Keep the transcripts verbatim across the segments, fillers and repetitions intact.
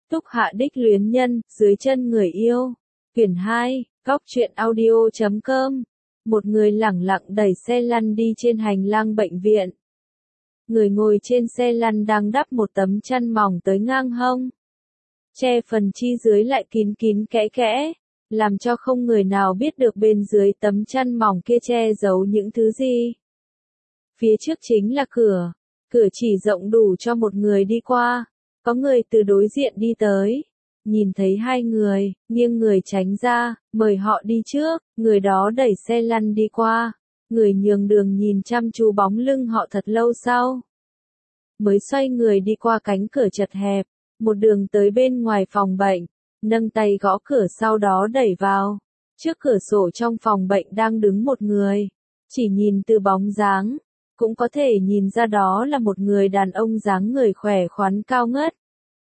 Túc Hạ đích luyến nhân, dưới chân người yêu. Quyển hai, góc truyện audio chấm com. Một người lẳng lặng đẩy xe lăn đi trên hành lang bệnh viện. Người ngồi trên xe lăn đang đắp một tấm chăn mỏng tới ngang hông. Che phần chi dưới lại kín kín kẽ kẽ, làm cho không người nào biết được bên dưới tấm chăn mỏng kia che giấu những thứ gì. Phía trước chính là cửa, cửa chỉ rộng đủ cho một người đi qua. Có người từ đối diện đi tới, nhìn thấy hai người, nghiêng người tránh ra, mời họ đi trước, người đó đẩy xe lăn đi qua, người nhường đường nhìn chăm chú bóng lưng họ thật lâu sau. Mới xoay người đi qua cánh cửa chật hẹp, một đường tới bên ngoài phòng bệnh, nâng tay gõ cửa sau đó đẩy vào. Trước cửa sổ trong phòng bệnh đang đứng một người, chỉ nhìn từ bóng dáng, cũng có thể nhìn ra đó là một người đàn ông dáng người khỏe khoắn cao ngất.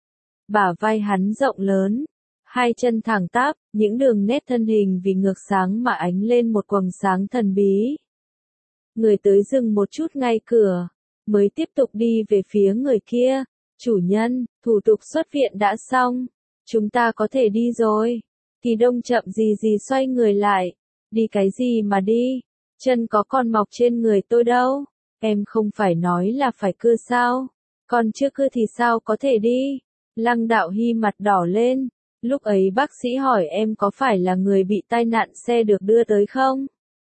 Bả vai hắn rộng lớn, hai chân thẳng tắp, những đường nét thân hình vì ngược sáng mà ánh lên một quầng sáng thần bí. Người tới dừng một chút ngay cửa, mới tiếp tục đi về phía người kia. Chủ nhân, thủ tục xuất viện đã xong, chúng ta có thể đi rồi. Kỳ Đông chậm gì gì xoay người lại, đi cái gì mà đi, chân có còn mọc trên người tôi đâu, em không phải nói là phải cưa sao, còn chưa cưa thì sao có thể đi. Lăng Đạo Hy mặt đỏ lên, lúc ấy bác sĩ hỏi em có phải là người bị tai nạn xe được đưa tới không?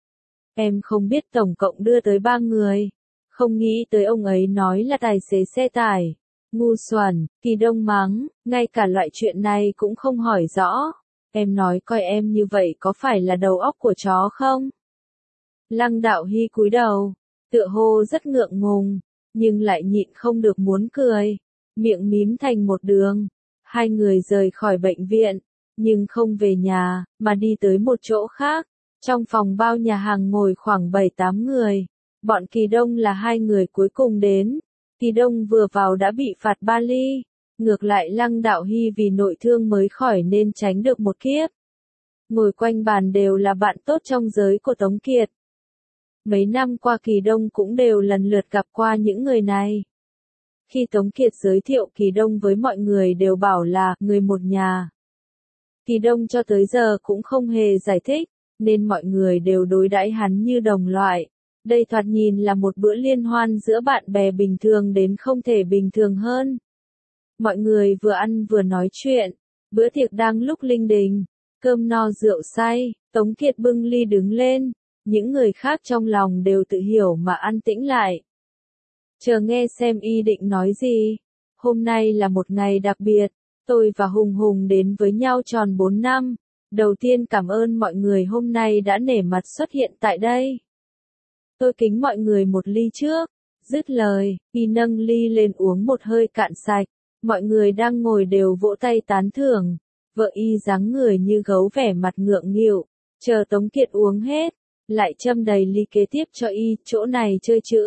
Em không biết tổng cộng đưa tới ba người, không nghĩ tới ông ấy nói là tài xế xe tải. Ngu xuẩn, Kỳ Đông mắng, ngay cả loại chuyện này cũng không hỏi rõ. Em nói coi em như vậy có phải là đầu óc của chó không? Lăng Đạo Hy cúi đầu, tựa hồ rất ngượng ngùng, nhưng lại nhịn không được muốn cười, miệng mím thành một đường. Hai người rời khỏi bệnh viện, nhưng không về nhà, mà đi tới một chỗ khác. Trong phòng bao nhà hàng ngồi khoảng bảy tám người, bọn Kỳ Đông là hai người cuối cùng đến. Kỳ Đông vừa vào đã bị phạt ba ly, ngược lại Lăng Đạo Hy vì nội thương mới khỏi nên tránh được một kiếp. Ngồi quanh bàn đều là bạn tốt trong giới của Tống Kiệt. Mấy năm qua Kỳ Đông cũng đều lần lượt gặp qua những người này. Khi Tống Kiệt giới thiệu Kỳ Đông với mọi người đều bảo là người một nhà. Kỳ Đông cho tới giờ cũng không hề giải thích, nên mọi người đều đối đãi hắn như đồng loại. Đây thoạt nhìn là một bữa liên hoan giữa bạn bè bình thường đến không thể bình thường hơn. Mọi người vừa ăn vừa nói chuyện, bữa tiệc đang lúc linh đình, cơm no rượu say, Tống Kiệt bưng ly đứng lên, những người khác trong lòng đều tự hiểu mà an tĩnh lại. Chờ nghe xem y định nói gì. Hôm nay là một ngày đặc biệt, tôi và Hùng Hùng đến với nhau tròn bốn năm. Đầu tiên cảm ơn mọi người hôm nay đã nể mặt xuất hiện tại đây. Tôi kính mọi người một ly trước. Dứt lời, y nâng ly lên uống một hơi cạn sạch. Mọi người đang ngồi đều vỗ tay tán thưởng. Vợ y dáng người như gấu vẻ mặt ngượng nghịu. Chờ Tống Kiệt uống hết, lại châm đầy ly kế tiếp cho y, chỗ này chơi chữ.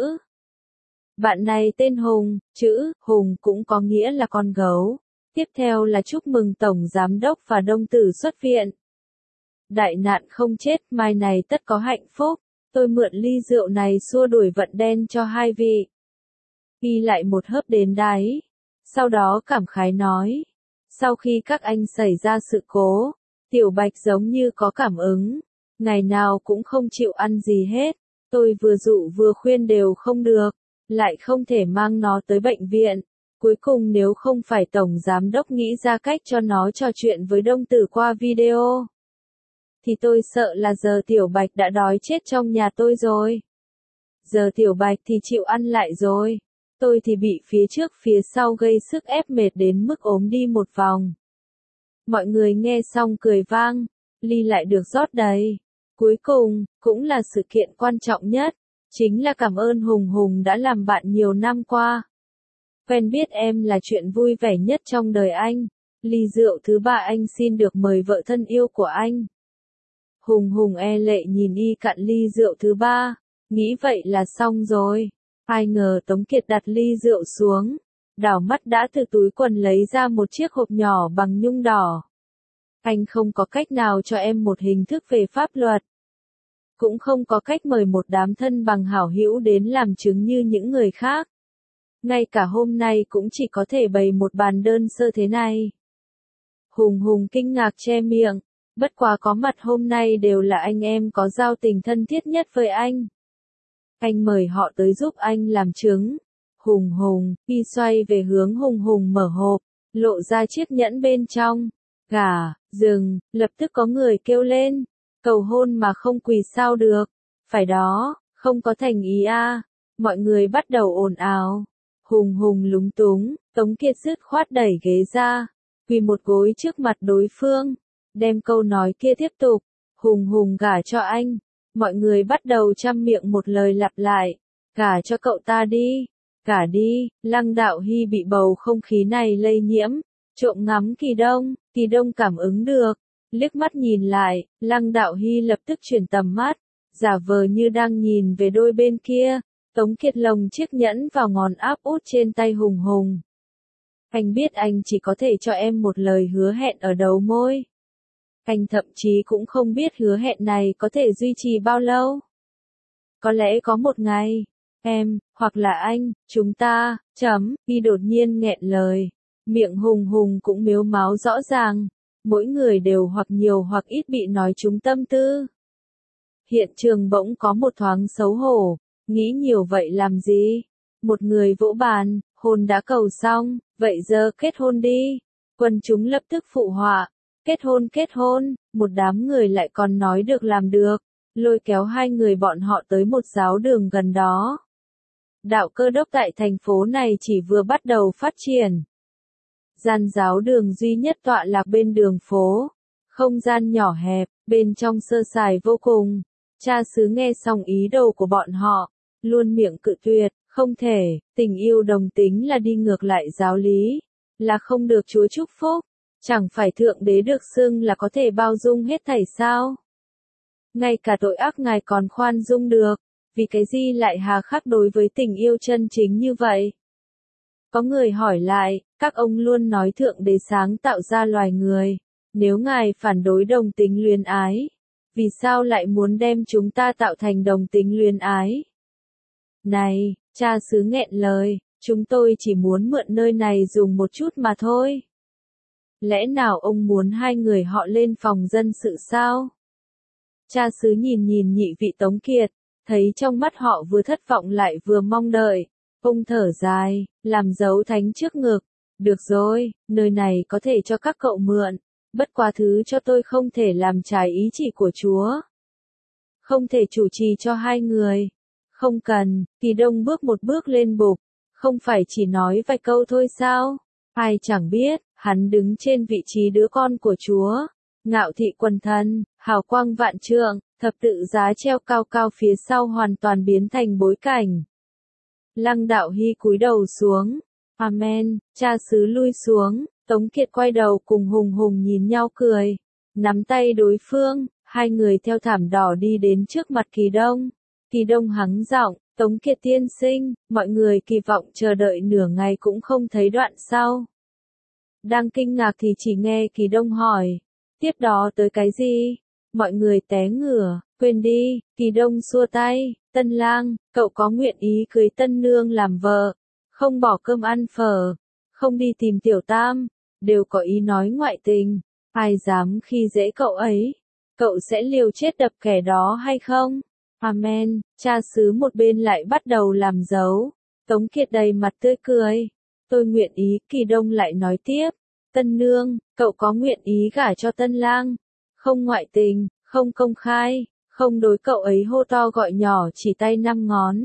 Bạn này tên Hùng, chữ Hùng cũng có nghĩa là con gấu. Tiếp theo là chúc mừng Tổng Giám Đốc và Đông Tử xuất viện. Đại nạn không chết, mai này tất có hạnh phúc. Tôi mượn ly rượu này xua đuổi vận đen cho hai vị. Y lại một hớp đến đáy. Sau đó cảm khái nói. Sau khi các anh xảy ra sự cố, Tiểu Bạch giống như có cảm ứng. Ngày nào cũng không chịu ăn gì hết. Tôi vừa dụ vừa khuyên đều không được. Lại không thể mang nó tới bệnh viện. Cuối cùng nếu không phải Tổng Giám Đốc nghĩ ra cách cho nó trò chuyện với Đông Tử qua video, thì tôi sợ là giờ Tiểu Bạch đã đói chết trong nhà tôi rồi. Giờ Tiểu Bạch thì chịu ăn lại rồi. Tôi thì bị phía trước phía sau gây sức ép mệt đến mức ốm đi một vòng. Mọi người nghe xong cười vang, ly lại được rót đầy. Cuối cùng, cũng là sự kiện quan trọng nhất, chính là cảm ơn Hùng Hùng đã làm bạn nhiều năm qua. Quen biết em là chuyện vui vẻ nhất trong đời anh. Ly rượu thứ ba anh xin được mời vợ thân yêu của anh. Hùng Hùng e lệ nhìn y cạn ly rượu thứ ba, nghĩ vậy là xong rồi. Ai ngờ Tống Kiệt đặt ly rượu xuống, đảo mắt đã từ túi quần lấy ra một chiếc hộp nhỏ bằng nhung đỏ. Anh không có cách nào cho em một hình thức về pháp luật. Cũng không có cách mời một đám thân bằng hảo hữu đến làm chứng như những người khác. Ngay cả hôm nay cũng chỉ có thể bày một bàn đơn sơ thế này. Hùng Hùng kinh ngạc che miệng, bất quá có mặt hôm nay đều là anh em có giao tình thân thiết nhất với anh. Anh mời họ tới giúp anh làm trứng. Hùng Hùng, y xoay về hướng Hùng Hùng mở hộp, lộ ra chiếc nhẫn bên trong. Gà, rừng, lập tức có người kêu lên. Cầu hôn mà không quỳ sao được. Phải đó, không có thành ý a. Mọi người bắt đầu ồn ào. Hùng Hùng lúng túng, Tống Kiệt dứt khoát đẩy ghế ra, quỳ một gối trước mặt đối phương, đem câu nói kia tiếp tục. Hùng Hùng gả cho anh. Mọi người bắt đầu trăm miệng một lời lặp lại. Gả cho cậu ta đi. Gả đi. Lăng Đạo Hy bị bầu không khí này lây nhiễm. Trộm ngắm Kỳ Đông. Kỳ Đông cảm ứng được. Liếc mắt nhìn lại, Lăng Đạo Hy lập tức chuyển tầm mắt. Giả vờ như đang nhìn về đôi bên kia. Tống Kiệt lồng chiếc nhẫn vào ngón áp út trên tay Hùng Hùng. Anh biết anh chỉ có thể cho em một lời hứa hẹn ở đầu môi. Anh thậm chí cũng không biết hứa hẹn này có thể duy trì bao lâu. Có lẽ có một ngày, em, hoặc là anh, chúng ta, chấm, y đột nhiên nghẹn lời. Miệng Hùng Hùng cũng mếu máo rõ ràng. Mỗi người đều hoặc nhiều hoặc ít bị nói trúng tâm tư. Hiện trường bỗng có một thoáng xấu hổ. Nghĩ nhiều vậy làm gì? Một người vỗ bàn, hôn đã cầu xong, vậy giờ kết hôn đi. Quần chúng lập tức phụ họa. Kết hôn kết hôn, một đám người lại còn nói được làm được, lôi kéo hai người bọn họ tới một giáo đường gần đó. Đạo Cơ Đốc tại thành phố này chỉ vừa bắt đầu phát triển. Gian giáo đường duy nhất tọa lạc bên đường phố, không gian nhỏ hẹp, bên trong sơ sài vô cùng. Cha xứ nghe xong ý đồ của bọn họ, luôn miệng cự tuyệt, không thể, tình yêu đồng tính là đi ngược lại giáo lý, là không được Chúa chúc phúc. Chẳng phải Thượng Đế được xưng là có thể bao dung hết thảy sao? Ngay cả tội ác Ngài còn khoan dung được, vì cái gì lại hà khắc đối với tình yêu chân chính như vậy? Có người hỏi lại, các ông luôn nói Thượng Đế sáng tạo ra loài người, nếu Ngài phản đối đồng tính luyến ái, vì sao lại muốn đem chúng ta tạo thành đồng tính luyến ái? Này, cha xứ nghẹn lời, chúng tôi chỉ muốn mượn nơi này dùng một chút mà thôi. Lẽ nào ông muốn hai người họ lên phòng dân sự sao? Cha xứ nhìn nhìn nhị vị Tống Kiệt, thấy trong mắt họ vừa thất vọng lại vừa mong đợi. Ông thở dài, làm dấu thánh trước ngực. Được rồi, nơi này có thể cho các cậu mượn. Bất quá thứ cho tôi không thể làm trái ý chỉ của Chúa. Không thể chủ trì cho hai người. Không cần, Kỳ Đông bước một bước lên bục. Không phải chỉ nói vài câu thôi sao? Ai chẳng biết. Hắn đứng trên vị trí đứa con của Chúa, ngạo thị quần thần, hào quang vạn trượng, thập tự giá treo cao cao phía sau hoàn toàn biến thành bối cảnh. Lăng Đạo Hy cúi đầu xuống, Amen, cha xứ lui xuống, Tống Kiệt quay đầu cùng Hùng Hùng nhìn nhau cười, nắm tay đối phương, hai người theo thảm đỏ đi đến trước mặt Kỳ Đông. Kỳ Đông hắng giọng, Tống Kiệt tiên sinh, mọi người kỳ vọng chờ đợi nửa ngày cũng không thấy đoạn sau. Đang kinh ngạc thì chỉ nghe Kỳ Đông hỏi, tiếp đó tới cái gì? Mọi người té ngửa, quên đi, Kỳ Đông xua tay, Tân lang, cậu có nguyện ý cưới Tân nương làm vợ, không bỏ cơm ăn phở, không đi tìm Tiểu Tam, đều có ý nói ngoại tình, ai dám khi dễ cậu ấy, cậu sẽ liều chết đập kẻ đó hay không? Amen, cha xứ một bên lại bắt đầu làm dấu, Tống Kiệt đầy mặt tươi cười. Tôi nguyện ý, Kỳ Đông lại nói tiếp. Tân nương, cậu có nguyện ý gả cho Tân lang. Không ngoại tình, không công khai, không đối cậu ấy hô to gọi nhỏ chỉ tay năm ngón.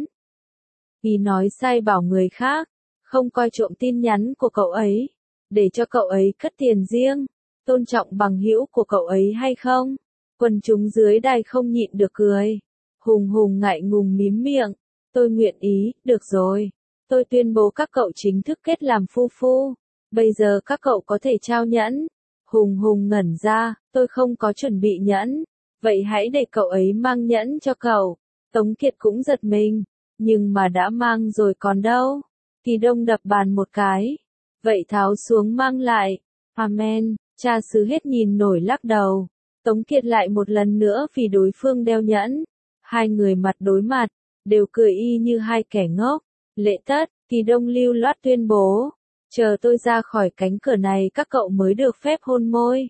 Ý nói sai bảo người khác, không coi trộm tin nhắn của cậu ấy, để cho cậu ấy cất tiền riêng, tôn trọng bằng hữu của cậu ấy hay không? Quần chúng dưới đài không nhịn được cười. Hùng Hùng ngại ngùng mím miệng. Tôi nguyện ý, được rồi. Tôi tuyên bố các cậu chính thức kết làm phu phu. Bây giờ các cậu có thể trao nhẫn. Hùng Hùng ngẩn ra, tôi không có chuẩn bị nhẫn. Vậy hãy để cậu ấy mang nhẫn cho cậu. Tống Kiệt cũng giật mình. Nhưng mà đã mang rồi còn đâu. Kỳ Đông đập bàn một cái. Vậy tháo xuống mang lại. Amen, cha xứ hết nhìn nổi lắc đầu. Tống Kiệt lại một lần nữa vì đối phương đeo nhẫn. Hai người mặt đối mặt, đều cười y như hai kẻ ngốc. Lễ tất, Kỳ Đông lưu loát tuyên bố. Chờ tôi ra khỏi cánh cửa này các cậu mới được phép hôn môi.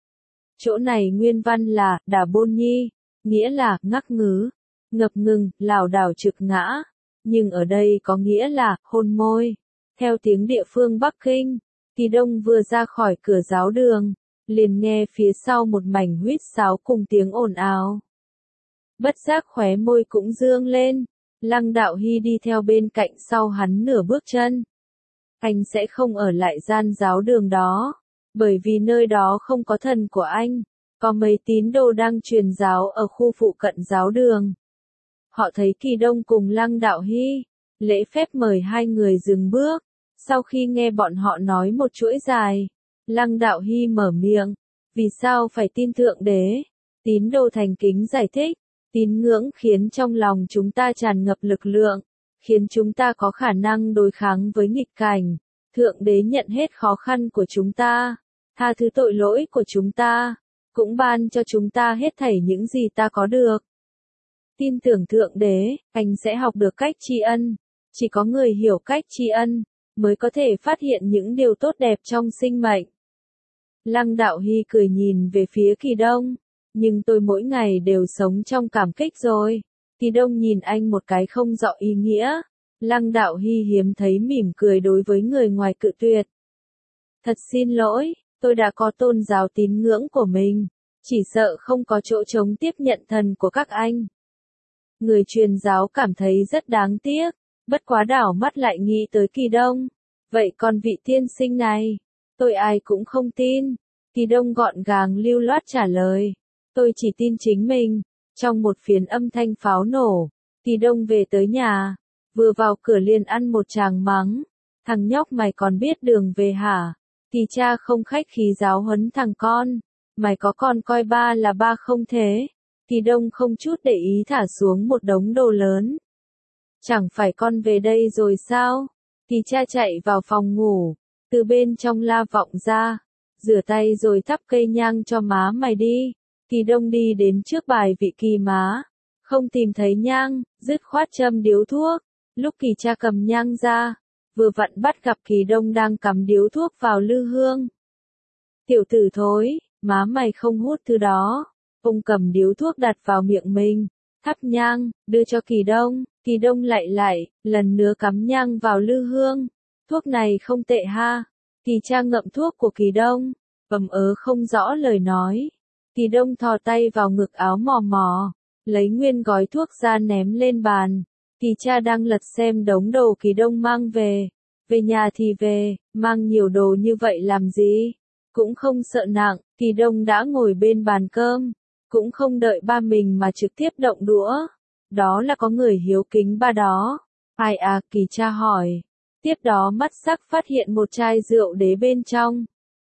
Chỗ này nguyên văn là, đà bôn nhi, nghĩa là, ngắc ngứ, ngập ngừng, lảo đảo trực ngã. Nhưng ở đây có nghĩa là, hôn môi. Theo tiếng địa phương Bắc Kinh, Kỳ Đông vừa ra khỏi cửa giáo đường, liền nghe phía sau một mảnh huýt sáo cùng tiếng ồn ào. Bất giác khóe môi cũng dương lên, Lăng Đạo Hy đi theo bên cạnh sau hắn nửa bước chân. Anh sẽ không ở lại gian giáo đường đó, bởi vì nơi đó không có thần của anh, có mấy tín đồ đang truyền giáo ở khu phụ cận giáo đường. Họ thấy Kỳ Đông cùng Lăng Đạo Hy, lễ phép mời hai người dừng bước. Sau khi nghe bọn họ nói một chuỗi dài, Lăng Đạo Hy mở miệng, vì sao phải tin Thượng Đế? Tín đồ thành kính giải thích, tín ngưỡng khiến trong lòng chúng ta tràn ngập lực lượng, khiến chúng ta có khả năng đối kháng với nghịch cảnh. Thượng Đế nhận hết khó khăn của chúng ta, tha thứ tội lỗi của chúng ta, cũng ban cho chúng ta hết thảy những gì ta có được. Tin tưởng Thượng Đế, anh sẽ học được cách tri ân. Chỉ có người hiểu cách tri ân, mới có thể phát hiện những điều tốt đẹp trong sinh mệnh. Lăng Đạo Hy cười nhìn về phía Kỳ Đông, nhưng tôi mỗi ngày đều sống trong cảm kích rồi. Kỳ Đông nhìn anh một cái không rõ ý nghĩa. Lăng Đạo Hy hiếm thấy mỉm cười đối với người ngoài cự tuyệt. Thật xin lỗi, tôi đã có tôn giáo tín ngưỡng của mình, chỉ sợ không có chỗ trống tiếp nhận thần của các anh. Người truyền giáo cảm thấy rất đáng tiếc, bất quá đảo mắt lại nghĩ tới Kỳ Đông. Vậy còn vị tiên sinh này, tôi ai cũng không tin. Kỳ Đông gọn gàng lưu loát trả lời, tôi chỉ tin chính mình. Trong một phiến âm thanh pháo nổ, Kỳ Đông về tới nhà, vừa vào cửa liền ăn một tràng mắng. Thằng nhóc mày còn biết đường về hả? Thì cha không khách khí giáo huấn thằng con, mày có con coi ba là ba không thế? Kỳ Đông không chút để ý thả xuống một đống đồ lớn. Chẳng phải con về đây rồi sao? Kỳ cha chạy vào phòng ngủ, từ bên trong la vọng ra, rửa tay rồi thắp cây nhang cho má mày đi. Kỳ Đông đi đến trước bài vị kỳ má, không tìm thấy nhang, dứt khoát châm điếu thuốc. Lúc Kỳ cha cầm nhang ra, vừa vặn bắt gặp Kỳ Đông đang cắm điếu thuốc vào lư hương. Tiểu tử thối, má mày không hút thứ đó. Ông cầm điếu thuốc đặt vào miệng mình, thắp nhang, đưa cho Kỳ Đông. Kỳ Đông lại lại, lần nữa cắm nhang vào lư hương. Thuốc này không tệ ha. Kỳ cha ngậm thuốc của Kỳ Đông, ầm ớ không rõ lời nói. Kỳ Đông thò tay vào ngực áo mò mò, lấy nguyên gói thuốc ra ném lên bàn. Kỳ cha đang lật xem đống đồ Kỳ Đông mang về. Về nhà thì về, mang nhiều đồ như vậy làm gì? Cũng không sợ nặng. Kỳ Đông đã ngồi bên bàn cơm, cũng không đợi ba mình mà trực tiếp động đũa. Đó là có người hiếu kính ba đó. Ai à? Kỳ cha hỏi. Tiếp đó mắt sắc phát hiện một chai rượu đế bên trong.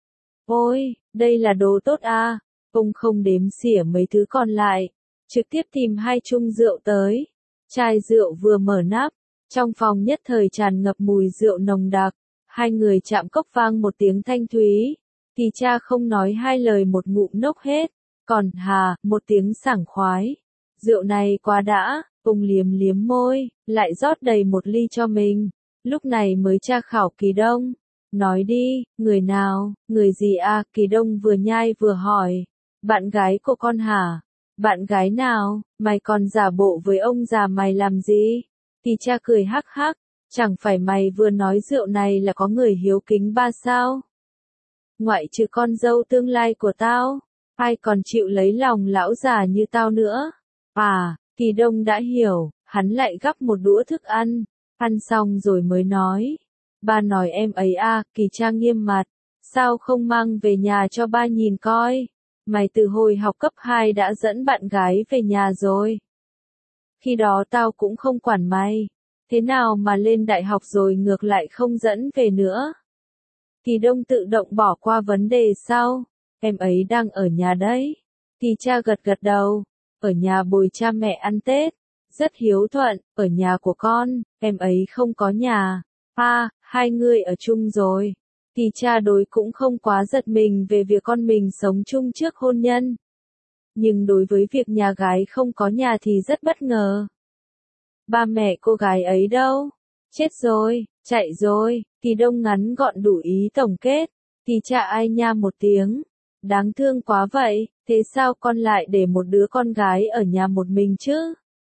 Ôi, đây là đồ tốt à? Ông không đếm xỉa mấy thứ còn lại, trực tiếp tìm hai chung rượu tới. Chai rượu vừa mở nắp, trong phòng nhất thời tràn ngập mùi rượu nồng đặc. Hai người chạm cốc vang một tiếng thanh thúy. Kỳ cha không nói hai lời một ngụm nốc hết. Còn hà, một tiếng sảng khoái. Rượu này quá đã, ông liếm liếm môi, lại rót đầy một ly cho mình. Lúc này mới tra khảo Kỳ Đông. Nói đi, người nào, người gì à? Kỳ Đông vừa nhai vừa hỏi. Bạn gái của con hả? Bạn gái nào? Mày còn giả bộ với ông già mày làm gì? Kỳ cha cười hắc hắc, chẳng phải mày vừa nói rượu này là có người hiếu kính ba sao? Ngoại trừ con dâu tương lai của tao, ai còn chịu lấy lòng lão già như tao nữa? À, Kỳ Đông đã hiểu, hắn lại gắp một đũa thức ăn, ăn xong rồi mới nói. Ba nói em ấy à? Kỳ cha nghiêm mặt, sao không mang về nhà cho ba nhìn coi? Mày từ hồi học cấp hai đã dẫn bạn gái về nhà rồi. Khi đó tao cũng không quản mày, thế nào mà lên đại học rồi ngược lại không dẫn về nữa? Kỳ Đông tự động bỏ qua vấn đề sau. Em ấy đang ở nhà đấy. Kỳ cha gật gật đầu. Ở nhà bồi cha mẹ ăn Tết. Rất hiếu thuận. Ở nhà của con, em ấy không có nhà. À, hai người ở chung rồi. Kỳ cha đối cũng không quá giật mình về việc con mình sống chung trước hôn nhân. Nhưng đối với việc nhà gái không có nhà thì rất bất ngờ. Ba mẹ cô gái ấy đâu? Chết rồi, Chạy rồi, Kỳ Đông ngắn gọn đủ ý tổng kết. Kỳ cha ai nha một tiếng. Đáng thương quá vậy, thế sao con lại để một đứa con gái ở nhà một mình chứ?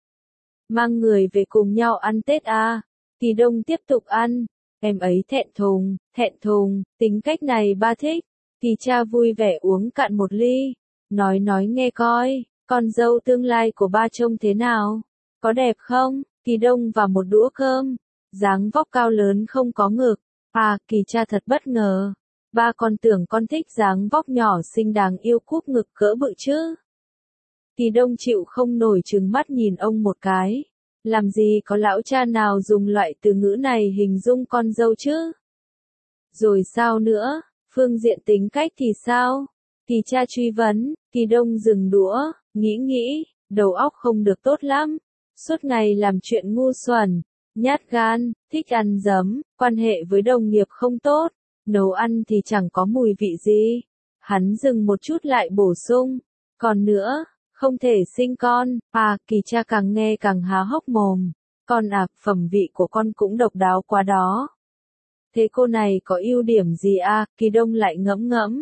Mang người về cùng nhau ăn Tết à? Kỳ Đông tiếp tục ăn. Em ấy thẹn thùng, thẹn thùng, tính cách này ba thích. Kỳ cha vui vẻ uống cạn một ly. Nói nói nghe coi, con dâu tương lai của ba trông thế nào? Có đẹp không? Kỳ Đông và một đũa cơm. Dáng vóc cao lớn không có ngực. À, Kỳ cha thật bất ngờ. Ba con tưởng con thích dáng vóc nhỏ xinh đáng yêu cúp ngực cỡ bự chứ. Kỳ Đông chịu không nổi trừng mắt nhìn ông một cái. Làm gì có lão cha nào dùng loại từ ngữ này hình dung con dâu chứ? Rồi sao nữa? Phương diện tính cách thì sao? Kỳ cha truy vấn. Kỳ Đông dừng đũa, nghĩ nghĩ, đầu óc không được tốt lắm. Suốt ngày làm chuyện ngu xuẩn, nhát gan, thích ăn dấm, quan hệ với đồng nghiệp không tốt, nấu ăn thì chẳng có mùi vị gì. Hắn dừng một chút lại bổ sung. Còn nữa, không thể sinh con. À, Kỳ cha càng nghe càng há hốc mồm. Con à, phẩm vị của con cũng độc đáo quá đó. Thế cô này có ưu điểm gì à? Kỳ Đông lại ngẫm ngẫm.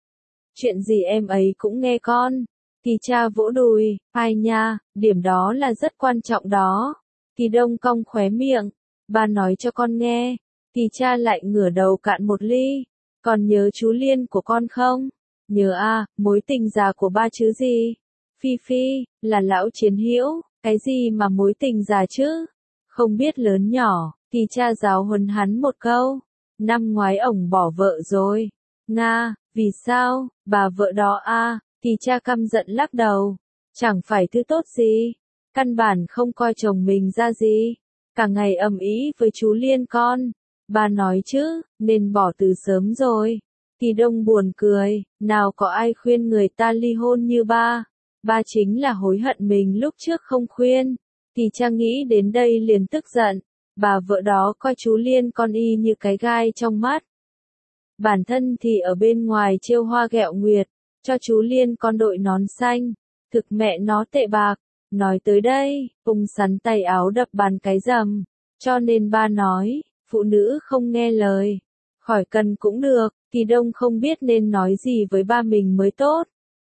Chuyện gì em ấy cũng nghe con. Kỳ cha vỗ đùi. Ai nha, điểm đó là rất quan trọng đó. Kỳ Đông cong khóe miệng. Ba nói cho con nghe. Kỳ cha lại ngửa đầu cạn một ly. Còn nhớ chú Liên của con không? Nhớ à, mối tình già của ba chứ gì? Phi Phi, là lão chiến hữu, cái gì mà mối tình già chứ? Không biết lớn nhỏ, Kỳ cha giáo huấn hắn một câu. Năm ngoái ổng bỏ vợ rồi. Nga, vì sao? Bà vợ đó à? Kỳ cha căm giận lắc đầu. Chẳng phải thứ tốt gì. Căn bản không coi chồng mình ra gì. Cả ngày ầm ĩ với chú Liên con. Bà nói chứ, nên bỏ từ sớm rồi. Kỳ Đông buồn cười, nào có ai khuyên người ta ly hôn như ba. Ba chính là hối hận mình lúc trước không khuyên. Kỳ cha nghĩ đến đây liền tức giận. Bà vợ đó coi chú Liên con y như cái gai trong mắt. Bản thân thì ở bên ngoài trêu hoa ghẹo nguyệt, cho chú Liên con đội nón xanh. Thực mẹ nó tệ bạc. Nói tới đây, ông sắn tay áo đập bàn cái rầm. Cho nên ba nói, phụ nữ không nghe lời. Khỏi cần cũng được. Kỳ Đông không biết nên nói gì với ba mình mới tốt.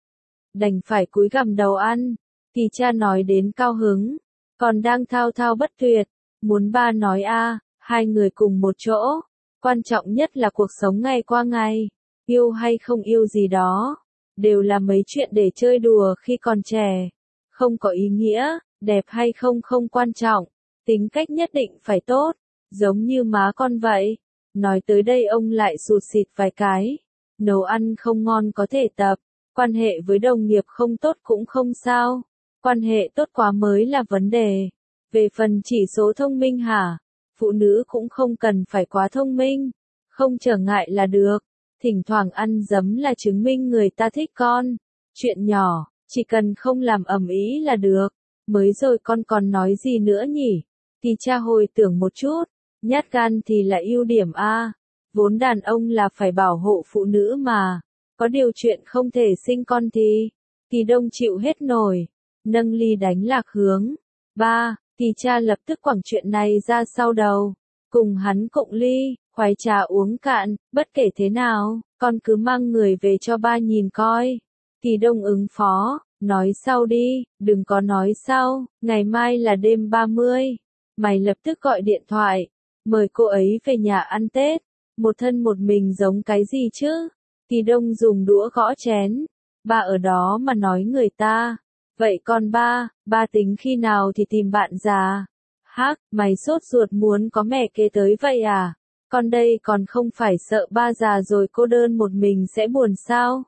Đành phải cúi gằm đầu ăn. Kỳ cha nói đến cao hứng. Còn đang thao thao bất tuyệt. Muốn ba nói a, hai người cùng một chỗ. Quan trọng nhất là cuộc sống ngày qua ngày. Yêu hay không yêu gì đó. Đều là mấy chuyện để chơi đùa khi còn trẻ. Không có ý nghĩa, đẹp hay không không quan trọng. Tính cách nhất định phải tốt. Giống như má con vậy. Nói tới đây ông lại sụt sịt vài cái. Nấu ăn không ngon có thể tập. Quan hệ với đồng nghiệp không tốt cũng không sao. Quan hệ tốt quá mới là vấn đề. Về phần chỉ số thông minh hả? Phụ nữ cũng không cần phải quá thông minh. Không trở ngại là được. Thỉnh thoảng ăn dấm là chứng minh người ta thích con. Chuyện nhỏ, chỉ cần không làm ầm ĩ là được. Mới rồi con còn nói gì nữa nhỉ? Thì cha hồi tưởng một chút. Nhát gan thì là ưu điểm a. Vốn đàn ông là phải bảo hộ phụ nữ mà. Có điều chuyện không thể sinh con thì. Kỳ Đông chịu hết nổi. Nâng ly đánh lạc hướng. Ba, Kỳ cha lập tức quẳng chuyện này ra sau đầu. Cùng hắn cộng ly, khoái trà uống cạn, bất kể thế nào, con cứ mang người về cho ba nhìn coi. Kỳ Đông ứng phó, nói sau đi, đừng có nói sau, ngày mai là đêm ba mươi. Mày lập tức gọi điện thoại, mời cô ấy về nhà ăn Tết. Một thân một mình giống cái gì chứ? Kỳ Đông dùng đũa gõ chén. Ba ở đó mà nói người ta. Vậy còn ba, ba tính khi nào thì tìm bạn già? Hắc, mày sốt ruột muốn có mẹ kế tới vậy à? Con đây còn không phải sợ ba già rồi cô đơn một mình sẽ buồn sao?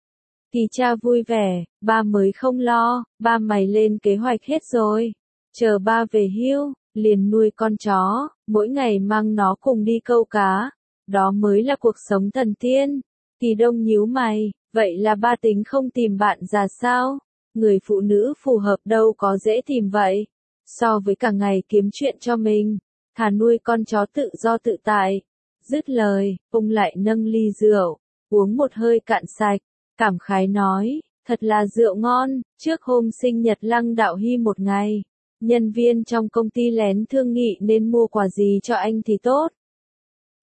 Kỳ cha vui vẻ, ba mới không lo, ba mày lên kế hoạch hết rồi. Chờ ba về hưu, liền nuôi con chó, mỗi ngày mang nó cùng đi câu cá. Đó mới là cuộc sống thần tiên. Kỳ Đông nhíu mày, vậy là ba tính không tìm bạn già sao? Người phụ nữ phù hợp đâu có dễ tìm vậy. So với cả ngày kiếm chuyện cho mình, thà nuôi con chó tự do tự tại. Dứt lời, ông lại nâng ly rượu, uống một hơi cạn sạch, cảm khái nói, thật là rượu ngon. Trước hôm sinh nhật Lăng Đạo Hy một ngày, nhân viên trong công ty lén thương nghị nên mua quà gì cho anh thì tốt.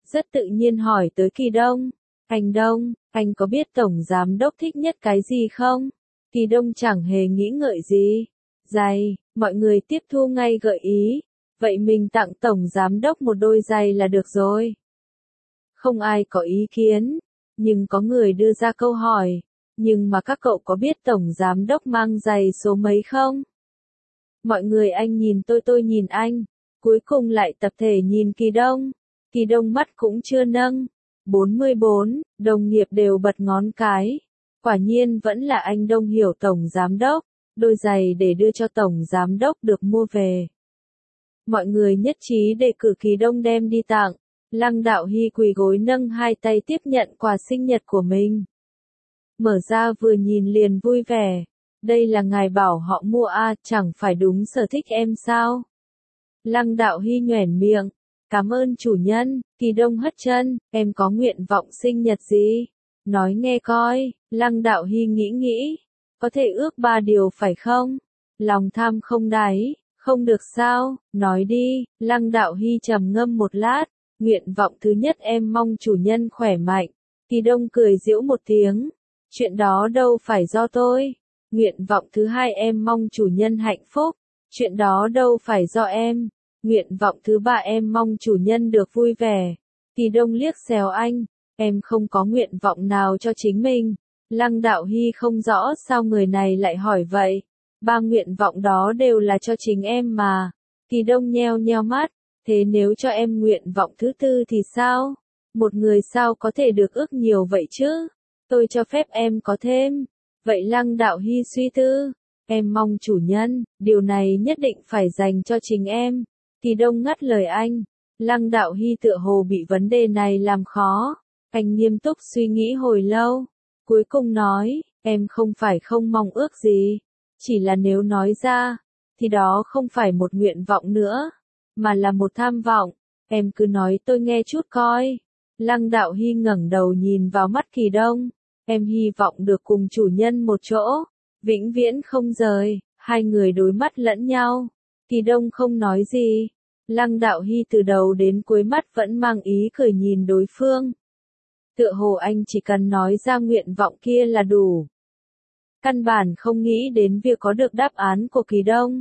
rất tự nhiên hỏi tới Kỳ Đông. Anh Đông, anh có biết Tổng Giám Đốc thích nhất cái gì không? Kỳ Đông chẳng hề nghĩ ngợi gì. Giày, mọi người tiếp thu ngay gợi ý. Vậy mình tặng Tổng Giám Đốc một đôi giày là được rồi. Không ai có ý kiến, nhưng có người đưa ra câu hỏi. Nhưng mà các cậu có biết Tổng Giám Đốc mang giày số mấy không? Mọi người anh nhìn tôi tôi nhìn anh. Cuối cùng lại tập thể nhìn Kỳ Đông. Kỳ Đông mắt cũng chưa nâng. bốn mươi bốn, đồng nghiệp đều bật ngón cái. Quả nhiên vẫn là anh Đông hiểu Tổng Giám Đốc. Đôi giày để đưa cho Tổng Giám Đốc được mua về. Mọi người nhất trí đề cử Kỳ Đông đem đi tặng. Lăng Đạo Hy quỳ gối nâng hai tay tiếp nhận quà sinh nhật của mình. Mở ra vừa nhìn liền vui vẻ. Đây là ngài bảo họ mua à, chẳng phải đúng sở thích em sao? Lăng Đạo Hy nhoẻn miệng. Cảm ơn chủ nhân. Kỳ Đông hất chân. Em có nguyện vọng sinh nhật gì? Nói nghe coi. Lăng Đạo Hy nghĩ nghĩ. Có thể ước ba điều phải không? Lòng tham không đáy. Không được sao? Nói đi. Lăng Đạo Hy trầm ngâm một lát. Nguyện vọng thứ nhất em mong chủ nhân khỏe mạnh. Kỳ Đông cười giễu một tiếng. Chuyện đó đâu phải do tôi. Nguyện vọng thứ hai em mong chủ nhân hạnh phúc. Chuyện đó đâu phải do em. Nguyện vọng thứ ba em mong chủ nhân được vui vẻ. Kỳ Đông liếc xéo anh. Em không có nguyện vọng nào cho chính mình. Lăng Đạo Hy không rõ sao người này lại hỏi vậy. Ba nguyện vọng đó đều là cho chính em mà. Kỳ Đông nheo nheo mắt. Thế nếu cho em nguyện vọng thứ tư thì sao? Một người sao có thể được ước nhiều vậy chứ? Tôi cho phép em có thêm. Vậy Lăng Đạo Hy suy tư. Em mong chủ nhân, điều này nhất định phải dành cho chính em. Kỳ Đông ngắt lời anh. Lăng Đạo Hy tựa hồ bị vấn đề này làm khó. Anh nghiêm túc suy nghĩ hồi lâu. Cuối cùng nói, em không phải không mong ước gì. Chỉ là nếu nói ra, thì đó không phải một nguyện vọng nữa, mà là một tham vọng. Em cứ nói tôi nghe chút coi. Lăng Đạo Hy ngẩng đầu nhìn vào mắt Kỳ Đông. Em hy vọng được cùng chủ nhân một chỗ. Vĩnh viễn không rời. Hai người đối mắt lẫn nhau. Kỳ Đông không nói gì. Lăng Đạo Hy từ đầu đến cuối mắt vẫn mang ý cười nhìn đối phương. Tựa hồ anh chỉ cần nói ra nguyện vọng kia là đủ. Căn bản không nghĩ đến việc có được đáp án của Kỳ Đông.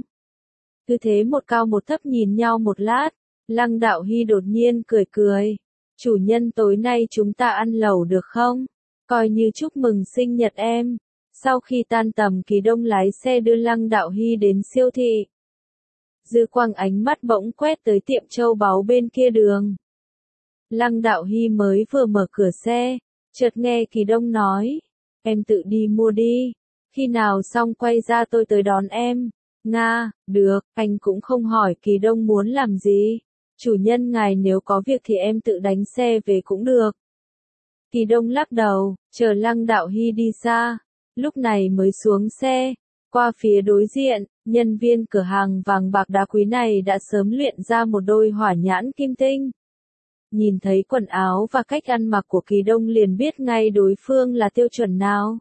Cứ thế một cao một thấp nhìn nhau một lát. Lăng Đạo Hy đột nhiên cười cười. Chủ nhân tối nay chúng ta ăn lẩu được không? Coi như chúc mừng sinh nhật em. Sau khi tan tầm Kỳ Đông lái xe đưa Lăng Đạo Hy đến siêu thị. Dư quang ánh mắt bỗng quét tới tiệm châu báu bên kia đường. Lăng Đạo Hy mới vừa mở cửa xe, chợt nghe Kỳ Đông nói. Em tự đi mua đi. Khi nào xong quay ra tôi tới đón em. Nga, được, anh cũng không hỏi Kỳ Đông muốn làm gì. Chủ nhân ngài nếu có việc thì em tự đánh xe về cũng được. Kỳ Đông lắc đầu, chờ Lăng Đạo Hy đi xa. Lúc này mới xuống xe. Qua phía đối diện, nhân viên cửa hàng vàng bạc đá quý này đã sớm luyện ra một đôi hỏa nhãn kim tinh. Nhìn thấy quần áo và cách ăn mặc của Kỳ Đông liền biết ngay đối phương là tiêu chuẩn nào.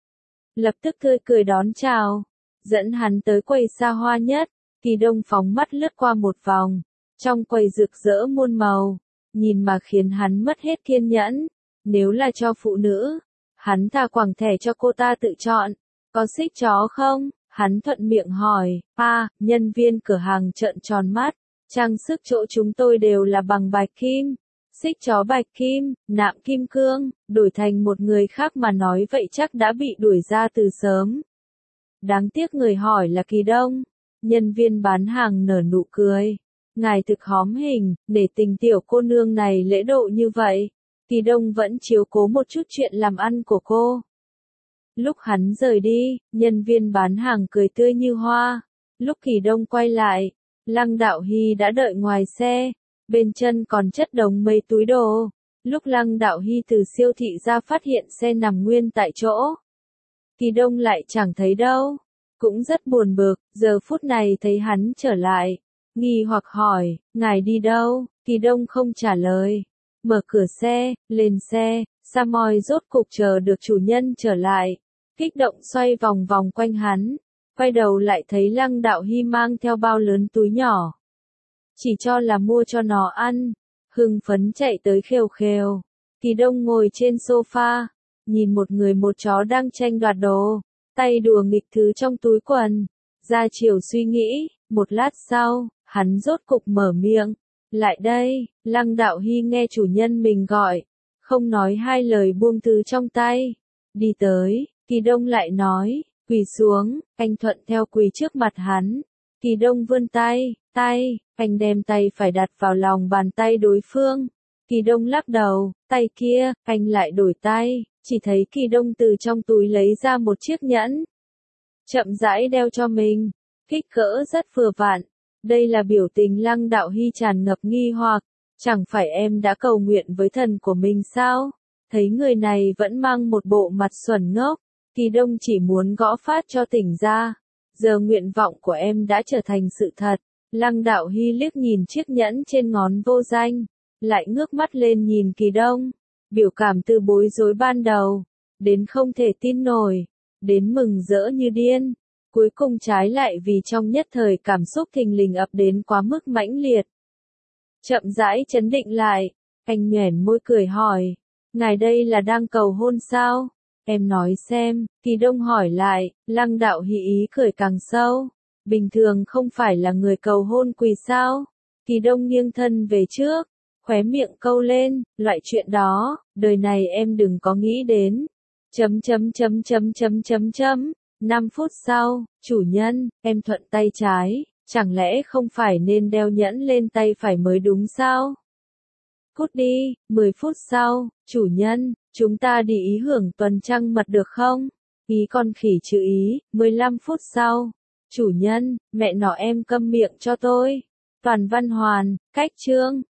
Lập tức tươi cười đón chào, dẫn hắn tới quầy xa hoa nhất. Kỳ Đông phóng mắt lướt qua một vòng, trong quầy rực rỡ muôn màu, nhìn mà khiến hắn mất hết kiên nhẫn. Nếu là cho phụ nữ, hắn thà quẳng thẻ cho cô ta tự chọn. Có xích chó không? Hắn thuận miệng hỏi. À, nhân viên cửa hàng trợn tròn mắt. Trang sức chỗ chúng tôi đều là bằng bạch kim. Xích chó bạch kim, nạm kim cương, đổi thành một người khác mà nói vậy chắc đã bị đuổi ra từ sớm. Đáng tiếc người hỏi là Kỳ Đông. Nhân viên bán hàng nở nụ cười. Ngài thực hóm hình, để tình tiểu cô nương này lễ độ như vậy. Kỳ Đông vẫn chiếu cố một chút chuyện làm ăn của cô. Lúc hắn rời đi, nhân viên bán hàng cười tươi như hoa. Lúc Kỳ Đông quay lại, Lăng Đạo Hy đã đợi ngoài xe. Bên chân còn chất đống mấy túi đồ. Lúc Lăng Đạo Hy từ siêu thị ra phát hiện xe nằm nguyên tại chỗ. Kỳ Đông lại chẳng thấy đâu. Cũng rất buồn bực, giờ phút này thấy hắn trở lại. Nghi hoặc hỏi, ngài đi đâu? Kỳ Đông không trả lời. Mở cửa xe, lên xe, Samoy rốt cục chờ được chủ nhân trở lại. Kích động xoay vòng vòng quanh hắn. Quay đầu lại thấy Lăng Đạo Hy mang theo bao lớn túi nhỏ. Chỉ cho là mua cho nó ăn. hưng phấn chạy tới khều khều. Kỳ Đông ngồi trên sofa, nhìn một người một chó đang tranh đoạt đồ, tay đùa nghịch thứ trong túi quần. Gia Triều suy nghĩ, một lát sau, hắn rốt cục mở miệng. Lại đây, Lăng Đạo Hy nghe chủ nhân mình gọi, không nói hai lời buông thứ trong tay. Đi tới, Kỳ Đông lại nói, quỳ xuống, anh thuận theo quỳ trước mặt hắn. Kỳ Đông vươn tay, tay, anh đem tay phải đặt vào lòng bàn tay đối phương. Kỳ Đông lắc đầu, tay kia, anh lại đổi tay, chỉ thấy Kỳ Đông từ trong túi lấy ra một chiếc nhẫn. Chậm rãi đeo cho mình, kích cỡ rất vừa vặn. Đây là biểu tình Lăng Đạo Hy tràn ngập nghi hoặc, chẳng phải em đã cầu nguyện với thần của mình sao? Thấy người này vẫn mang một bộ mặt xuẩn ngốc, Kỳ Đông chỉ muốn gõ phát cho tỉnh ra. Giờ nguyện vọng của em đã trở thành sự thật. Lăng Đạo Hy liếc nhìn chiếc nhẫn trên ngón vô danh, lại ngước mắt lên nhìn Kỳ Đông. Biểu cảm từ bối rối ban đầu, đến không thể tin nổi, đến mừng rỡ như điên. Cuối cùng trái lại vì trong nhất thời cảm xúc thình lình ập đến quá mức mãnh liệt. Chậm rãi chấn định lại, anh nhoẻn môi cười hỏi, ngài đây là đang cầu hôn sao? Em nói xem, Kỳ Đông hỏi lại. Lăng Đạo Hy ý cười càng sâu, bình thường không phải là người cầu hôn quỳ sao? Kỳ Đông nghiêng thân về trước, khóe miệng câu lên, loại chuyện đó, đời này em đừng có nghĩ đến. Chấm chấm chấm chấm chấm chấm chấm. Năm phút sau, chủ nhân, em thuận tay trái, chẳng lẽ không phải nên đeo nhẫn lên tay phải mới đúng sao? Cút đi. Mười phút sau, chủ nhân, chúng ta đi ý hưởng tuần trăng mật được không? Ý con khỉ chữ ý. Mười lăm phút sau, chủ nhân, mẹ nó em câm miệng cho tôi. Toàn văn hoàn, cách chương.